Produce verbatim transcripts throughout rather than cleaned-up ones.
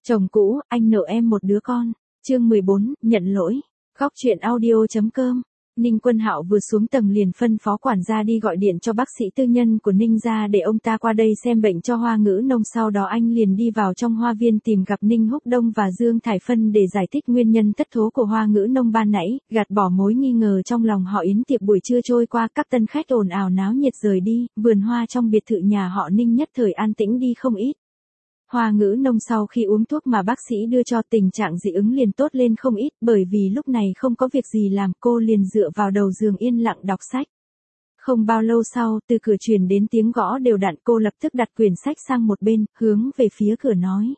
Chồng cũ, anh nợ em một đứa con. Chương mười bốn, nhận lỗi. Góc truyện audio.com. Ninh Quân Hạo vừa xuống tầng liền phân phó quản gia đi gọi điện cho bác sĩ tư nhân của Ninh gia để ông ta qua đây xem bệnh cho Hoa Ngữ Nông. Sau đó anh liền đi vào trong hoa viên tìm gặp Ninh Húc Đông và Dương Thải Phân để giải thích nguyên nhân thất thố của Hoa Ngữ Nông ban nãy, gạt bỏ mối nghi ngờ trong lòng họ. Yến tiệc buổi trưa trôi qua, các tân khách ồn ào náo nhiệt rời đi, vườn hoa trong biệt thự nhà họ Ninh nhất thời an tĩnh đi không ít. Hoa Ngữ Nông sau khi uống thuốc mà bác sĩ đưa cho, tình trạng dị ứng liền tốt lên không ít, bởi vì lúc này không có việc gì làm, cô liền dựa vào đầu giường yên lặng đọc sách. Không bao lâu sau, từ cửa truyền đến tiếng gõ đều đặn, cô lập tức đặt quyển sách sang một bên, hướng về phía cửa nói: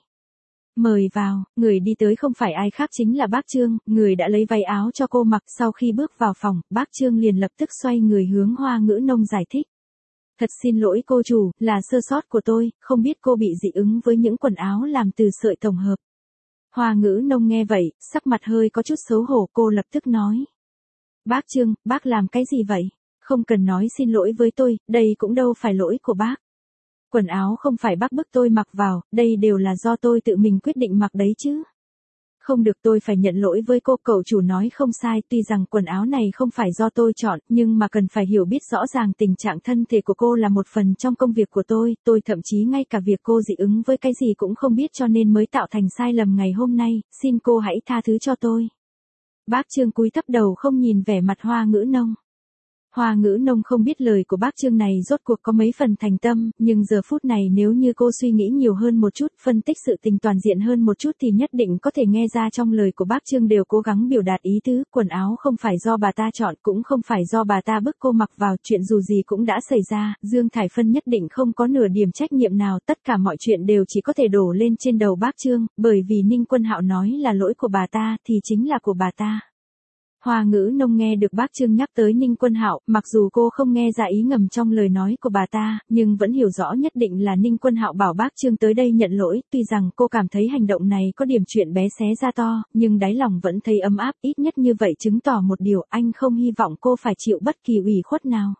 "Mời vào." Người đi tới không phải ai khác chính là bác Trương, người đã lấy váy áo cho cô mặc. Sau khi bước vào phòng, bác Trương liền lập tức xoay người hướng Hoa Ngữ Nông giải thích: "Thật xin lỗi cô chủ, là sơ sót của tôi, không biết cô bị dị ứng với những quần áo làm từ sợi tổng hợp." Hoa Ngữ Nông nghe vậy, sắc mặt hơi có chút xấu hổ, cô lập tức nói: "Bác Trương, bác làm cái gì vậy? Không cần nói xin lỗi với tôi, đây cũng đâu phải lỗi của bác. Quần áo không phải bác bức tôi mặc vào, đây đều là do tôi tự mình quyết định mặc đấy chứ." "Không được, tôi phải nhận lỗi với cô." Cậu chủ nói không sai, tuy rằng quần áo này không phải do tôi chọn, nhưng mà cần phải hiểu biết rõ ràng tình trạng thân thể của cô là một phần trong công việc của tôi, tôi thậm chí ngay cả việc cô dị ứng với cái gì cũng không biết, cho nên mới tạo thành sai lầm ngày hôm nay, xin cô hãy tha thứ cho tôi. Bác Trương cúi thấp đầu không nhìn vẻ mặt Hoa Ngữ Nông. Hoa Ngữ Nông không biết lời của bác Trương này rốt cuộc có mấy phần thành tâm, nhưng giờ phút này nếu như cô suy nghĩ nhiều hơn một chút, phân tích sự tình toàn diện hơn một chút thì nhất định có thể nghe ra trong lời của bác Trương đều cố gắng biểu đạt ý tứ, quần áo không phải do bà ta chọn, cũng không phải do bà ta bức cô mặc vào, chuyện dù gì cũng đã xảy ra, Dương Thải Phân nhất định không có nửa điểm trách nhiệm nào, tất cả mọi chuyện đều chỉ có thể đổ lên trên đầu bác Trương, bởi vì Ninh Quân Hạo nói là lỗi của bà ta thì chính là của bà ta. Hoa Ngữ Nông nghe được bác Trương nhắc tới Ninh Quân Hạo, mặc dù cô không nghe ra ý ngầm trong lời nói của bà ta, nhưng vẫn hiểu rõ nhất định là Ninh Quân Hạo bảo bác Trương tới đây nhận lỗi, tuy rằng cô cảm thấy hành động này có điểm chuyện bé xé ra to, nhưng đáy lòng vẫn thấy ấm áp, ít nhất như vậy chứng tỏ một điều, anh không hy vọng cô phải chịu bất kỳ ủy khuất nào.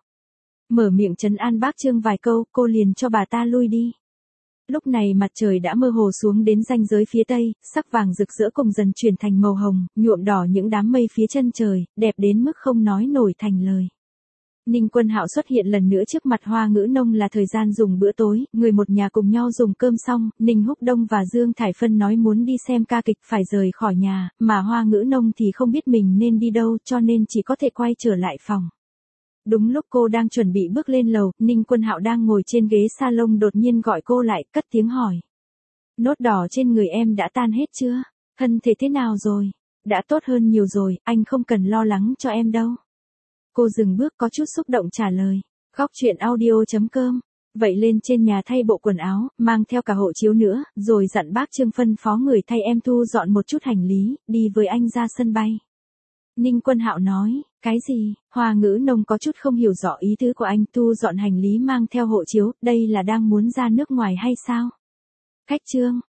Mở miệng trấn an bác Trương vài câu, cô liền cho bà ta lui đi. Lúc này mặt trời đã mơ hồ xuống đến ranh giới phía tây, sắc vàng rực rỡ cùng dần chuyển thành màu hồng, nhuộm đỏ những đám mây phía chân trời, đẹp đến mức không nói nổi thành lời. Ninh Quân Hạo xuất hiện lần nữa trước mặt Hoa Ngữ Nông là thời gian dùng bữa tối, người một nhà cùng nhau dùng cơm xong, Ninh Húc Đông và Dương Thải Phân nói muốn đi xem ca kịch phải rời khỏi nhà, mà Hoa Ngữ Nông thì không biết mình nên đi đâu cho nên chỉ có thể quay trở lại phòng. Đúng lúc cô đang chuẩn bị bước lên lầu, Ninh Quân Hạo đang ngồi trên ghế salon đột nhiên gọi cô lại, cất tiếng hỏi: "Nốt đỏ trên người em đã tan hết chưa? Thân thể thế nào rồi?" "Đã tốt hơn nhiều rồi, anh không cần lo lắng cho em đâu." Cô dừng bước có chút xúc động trả lời. Góc truyện audio.com. Vậy lên trên nhà thay bộ quần áo, mang theo cả hộ chiếu nữa, rồi dặn bác Trương phân phó người thay em thu dọn một chút hành lý, đi với anh ra sân bay. Ninh Quân Hạo nói: "Cái gì?" Hoa Ngữ Nông có chút không hiểu rõ ý tứ của anh, thu dọn hành lý mang theo hộ chiếu, đây là đang muốn ra nước ngoài hay sao? Khách Trương,